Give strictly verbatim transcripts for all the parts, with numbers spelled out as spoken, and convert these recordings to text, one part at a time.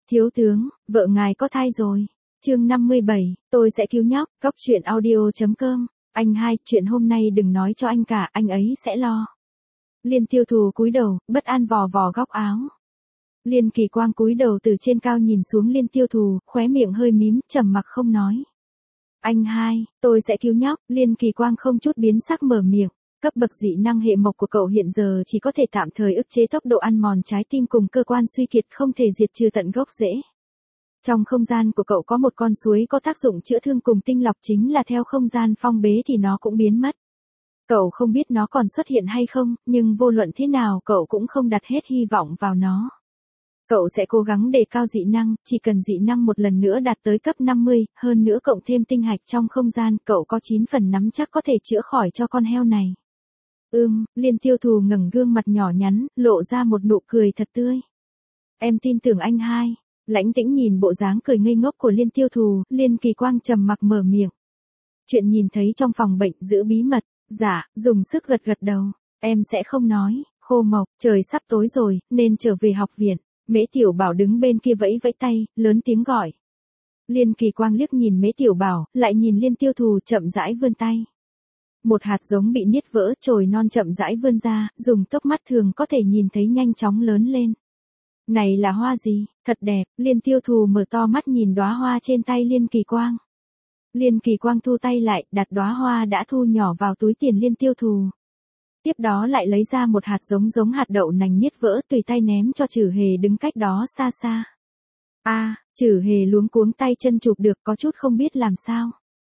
Thiếu tướng, vợ ngài có thai rồi. Chương năm mươi bảy, tôi sẽ cứu nhóc. Góc truyện audio chấm com. Anh hai, chuyện hôm nay đừng nói cho anh cả, anh ấy sẽ lo. Liên Tiêu Thù cúi đầu, bất an vò vò góc áo. Liên Kỳ Quang cúi đầu từ trên cao nhìn xuống Liên Tiêu Thù, khóe miệng hơi mím, trầm mặc không nói. Anh hai, tôi sẽ cứu nhóc. Liên Kỳ Quang không chút biến sắc mở miệng. Cấp bậc dị năng hệ mộc của cậu hiện giờ chỉ có thể tạm thời ức chế tốc độ ăn mòn trái tim cùng cơ quan suy kiệt, không thể diệt trừ tận gốc rễ. Trong không gian của cậu có một con suối có tác dụng chữa thương cùng tinh lọc, chính là theo không gian phong bế thì nó cũng biến mất. Cậu không biết nó còn xuất hiện hay không, nhưng vô luận thế nào cậu cũng không đặt hết hy vọng vào nó. Cậu sẽ cố gắng đề cao dị năng, chỉ cần dị năng một lần nữa đạt tới cấp năm mươi, hơn nữa cộng thêm tinh hạch trong không gian, cậu có chín phần nắm chắc có thể chữa khỏi cho con heo này. Ưm, Liên Tiêu Thù ngẩng gương mặt nhỏ nhắn, lộ ra một nụ cười thật tươi. Em tin tưởng anh hai. Lãnh Tĩnh nhìn bộ dáng cười ngây ngốc của Liên Tiêu Thù, Liên Kỳ Quang trầm mặc mở miệng. Chuyện nhìn thấy trong phòng bệnh giữ bí mật. Dạ, dùng sức gật gật đầu. Em sẽ không nói. Khô Mộc, trời sắp tối rồi, nên trở về học viện. Mễ Tiểu Bảo đứng bên kia vẫy vẫy tay, lớn tiếng gọi. Liên Kỳ Quang liếc nhìn Mễ Tiểu Bảo, lại nhìn Liên Tiêu Thù, chậm rãi vươn tay. Một hạt giống bị niết vỡ, chồi non chậm rãi vươn ra, dùng tốc mắt thường có thể nhìn thấy nhanh chóng lớn lên. Này là hoa gì, thật đẹp. Liên Tiêu Thù mở to mắt nhìn đóa hoa trên tay Liên Kỳ Quang. Liên Kỳ Quang thu tay lại, đặt đóa hoa đã thu nhỏ vào túi tiền Liên Tiêu Thù. Tiếp đó lại lấy ra một hạt giống giống hạt đậu nành niết vỡ, tùy tay ném cho Trử Hề đứng cách đó xa xa. A, à, Trử Hề luống cuống tay chân chụp được, có chút không biết làm sao.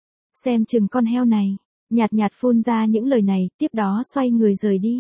Xem chừng con heo này. Nhạt nhạt phun ra những lời này, tiếp đó xoay người rời đi.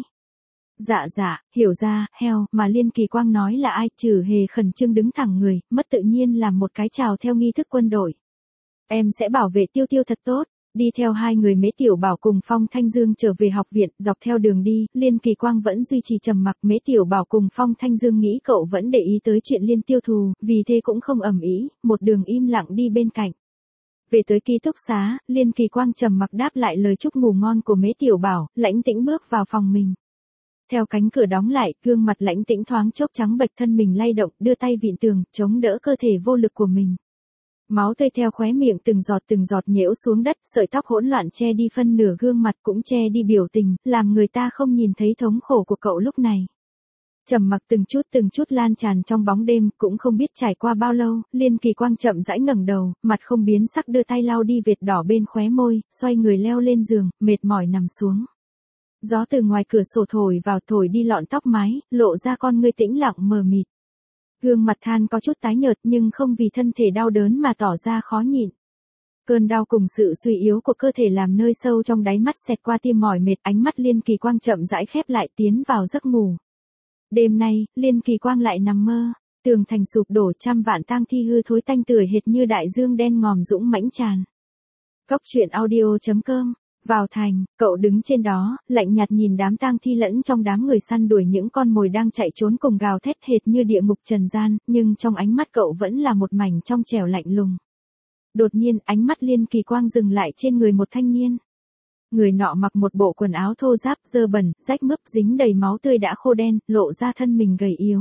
Dạ dạ, hiểu ra, heo, mà Liên Kỳ Quang nói là ai? Trử Hề khẩn trương đứng thẳng người, mất tự nhiên làm một cái chào theo nghi thức quân đội. Em sẽ bảo vệ Tiêu Tiêu thật tốt. Đi theo hai người Mễ Tiểu Bảo cùng Phong Thanh Dương trở về học viện, dọc theo đường đi, Liên Kỳ Quang vẫn duy trì trầm mặc. Mễ Tiểu Bảo cùng Phong Thanh Dương nghĩ cậu vẫn để ý tới chuyện Liên Tiêu Thù, vì thế cũng không ầm ĩ, một đường im lặng đi bên cạnh. Về tới ký túc xá, Liên Kỳ Quang trầm mặc đáp lại lời chúc ngủ ngon của Mễ Tiểu Bảo, Lãnh Tĩnh bước vào phòng mình. Theo cánh cửa đóng lại, gương mặt Lãnh Tĩnh thoáng chốc trắng bệch, thân mình lay động, đưa tay vịn tường, chống đỡ cơ thể vô lực của mình. Máu tươi theo khóe miệng từng giọt từng giọt nhễu xuống đất, sợi tóc hỗn loạn che đi phân nửa gương mặt, cũng che đi biểu tình, làm người ta không nhìn thấy thống khổ của cậu lúc này. Trầm mặc từng chút từng chút lan tràn trong bóng đêm, cũng không biết trải qua bao lâu, Liên Kỳ Quang chậm rãi ngẩng đầu, mặt không biến sắc đưa tay lau đi vệt đỏ bên khóe môi, xoay người leo lên giường, mệt mỏi nằm xuống. Gió từ ngoài cửa sổ thổi vào, thổi đi lọn tóc mái, lộ ra con ngươi tĩnh lặng mờ mịt. Gương mặt than có chút tái nhợt nhưng không vì thân thể đau đớn mà tỏ ra khó nhịn. Cơn đau cùng sự suy yếu của cơ thể làm nơi sâu trong đáy mắt xẹt qua tia mỏi mệt, ánh mắt Liên Kỳ Quang chậm rãi khép lại, tiến vào giấc ngủ. Đêm nay, Liên Kỳ Quang lại nằm mơ, tường thành sụp đổ, trăm vạn tang thi hư thối tanh tưởi hệt như đại dương đen ngòm dũng mãnh tràn. Góc truyện audio chấm com. Vào thành, cậu đứng trên đó, lạnh nhạt nhìn đám tang thi lẫn trong đám người săn đuổi những con mồi đang chạy trốn cùng gào thét hệt như địa ngục trần gian, nhưng trong ánh mắt cậu vẫn là một mảnh trong trẻo lạnh lùng. Đột nhiên, ánh mắt Liên Kỳ Quang dừng lại trên người một thanh niên. Người nọ mặc một bộ quần áo thô ráp, dơ bẩn, rách mướp, dính đầy máu tươi đã khô đen, lộ ra thân mình gầy yếu.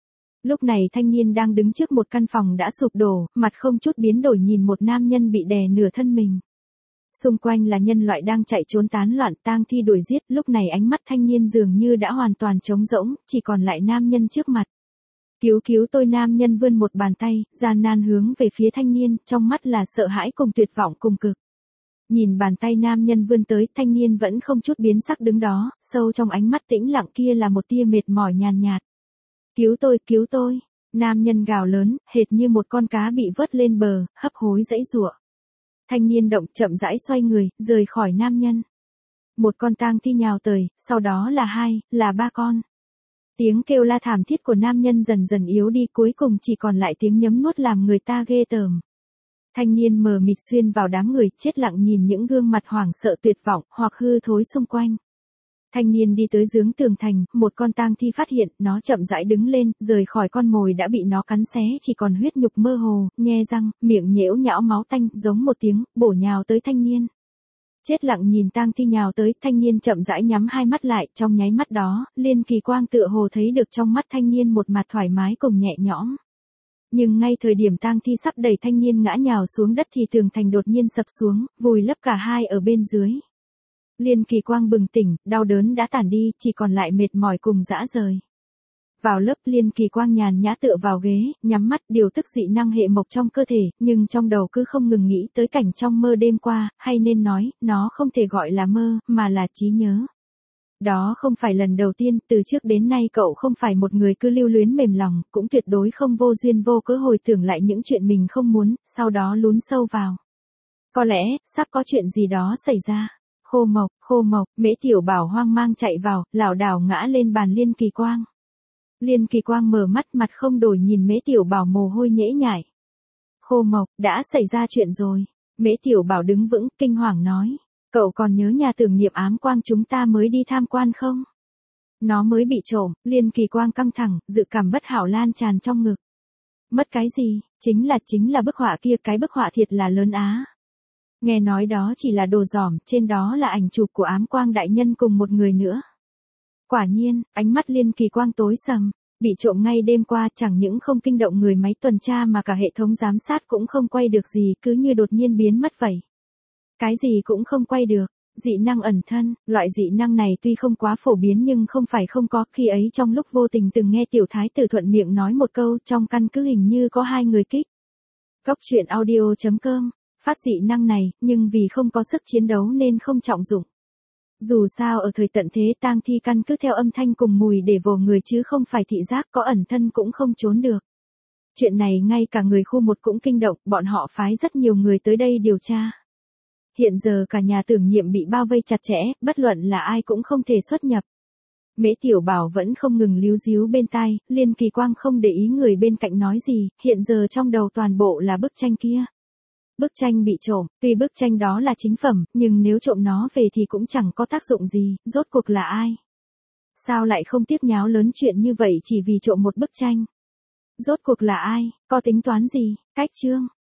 Lúc này thanh niên đang đứng trước một căn phòng đã sụp đổ, mặt không chút biến đổi nhìn một nam nhân bị đè nửa thân mình. Xung quanh là nhân loại đang chạy trốn tán loạn, tang thi đuổi giết, lúc này ánh mắt thanh niên dường như đã hoàn toàn trống rỗng, chỉ còn lại nam nhân trước mặt. Cứu cứu tôi, nam nhân vươn một bàn tay, gian nan hướng về phía thanh niên, trong mắt là sợ hãi cùng tuyệt vọng cùng cực. Nhìn bàn tay nam nhân vươn tới, thanh niên vẫn không chút biến sắc đứng đó, sâu trong ánh mắt tĩnh lặng kia là một tia mệt mỏi nhàn nhạt. Cứu tôi, cứu tôi, nam nhân gào lớn, hệt như một con cá bị vớt lên bờ, hấp hối giãy giụa. Thanh niên động, chậm rãi xoay người, rời khỏi nam nhân. Một con tang thi nhào tới, sau đó là hai, là ba con. Tiếng kêu la thảm thiết của nam nhân dần dần yếu đi, cuối cùng chỉ còn lại tiếng nhấm nuốt làm người ta ghê tởm. Thanh niên mờ mịt xuyên vào đám người, chết lặng nhìn những gương mặt hoảng sợ tuyệt vọng, hoặc hư thối xung quanh. Thanh niên đi tới giường tường thành, một con tang thi phát hiện, nó chậm rãi đứng lên, rời khỏi con mồi đã bị nó cắn xé, chỉ còn huyết nhục mơ hồ, nhe răng, miệng nhễu nhão máu tanh, giống một tiếng, bổ nhào tới thanh niên. Chết lặng nhìn tang thi nhào tới, thanh niên chậm rãi nhắm hai mắt lại, trong nháy mắt đó, Liên Kỳ Quang tựa hồ thấy được trong mắt thanh niên một mặt thoải mái cùng nhẹ nhõm. Nhưng ngay thời điểm tang thi sắp đẩy thanh niên ngã nhào xuống đất thì tường thành đột nhiên sập xuống, vùi lấp cả hai ở bên dưới. Liên Kỳ Quang bừng tỉnh, đau đớn đã tản đi, chỉ còn lại mệt mỏi cùng dã rời. Vào lớp Liên Kỳ Quang nhàn nhã tựa vào ghế, nhắm mắt điều tức dị năng hệ mộc trong cơ thể, nhưng trong đầu cứ không ngừng nghĩ tới cảnh trong mơ đêm qua, hay nên nói, nó không thể gọi là mơ, mà là trí nhớ. Đó không phải lần đầu tiên, từ trước đến nay cậu không phải một người cứ lưu luyến mềm lòng, cũng tuyệt đối không vô duyên vô cớ hồi tưởng lại những chuyện mình không muốn, sau đó lún sâu vào. Có lẽ, sắp có chuyện gì đó xảy ra. Khô Mộc, Khô Mộc, Mễ Tiểu Bảo hoang mang chạy vào, lảo đảo ngã lên bàn Liên Kỳ Quang. Liên Kỳ Quang mở mắt mặt không đổi nhìn Mễ Tiểu Bảo mồ hôi nhễ nhại. Khô Mộc, đã xảy ra chuyện rồi. Mễ Tiểu Bảo đứng vững, kinh hoàng nói. Cậu còn nhớ nhà tưởng niệm ám quang chúng ta mới đi tham quan không? Nó mới bị trộm. Liên Kỳ Quang căng thẳng, dự cảm bất hảo lan tràn trong ngực. Mất cái gì? Chính là chính là bức họa kia, cái bức họa thiệt là lớn á. Nghe nói đó chỉ là đồ dỏm, trên đó là ảnh chụp của ám quang đại nhân cùng một người nữa. Quả nhiên, ánh mắt Liên Kỳ Quang tối sầm, bị trộm ngay đêm qua chẳng những không kinh động người máy tuần tra mà cả hệ thống giám sát cũng không quay được gì, cứ như đột nhiên biến mất vậy. Cái gì cũng không quay được, dị năng ẩn thân, loại dị năng này tuy không quá phổ biến nhưng không phải không có, khi ấy trong lúc vô tình từng nghe tiểu thái tử thuận miệng nói một câu, trong căn cứ hình như có hai người kích. Góc truyện audio chấm com, phát dị năng này, nhưng vì không có sức chiến đấu nên không trọng dụng. Dù sao ở thời tận thế tang thi căn cứ theo âm thanh cùng mùi để vồ người chứ không phải thị giác, có ẩn thân cũng không trốn được. Chuyện này ngay cả người khu một cũng kinh động, bọn họ phái rất nhiều người tới đây điều tra. Hiện giờ cả nhà tưởng nhiệm bị bao vây chặt chẽ, bất luận là ai cũng không thể xuất nhập. Mễ Tiểu Bảo vẫn không ngừng líu díu bên tai, Liên Kỳ Quang không để ý người bên cạnh nói gì, hiện giờ trong đầu toàn bộ là bức tranh kia. Bức tranh bị trộm, tuy bức tranh đó là chính phẩm, nhưng nếu trộm nó về thì cũng chẳng có tác dụng gì, rốt cuộc là ai? Sao lại không tiếc nháo lớn chuyện như vậy chỉ vì trộm một bức tranh? Rốt cuộc là ai, có tính toán gì? Cách chương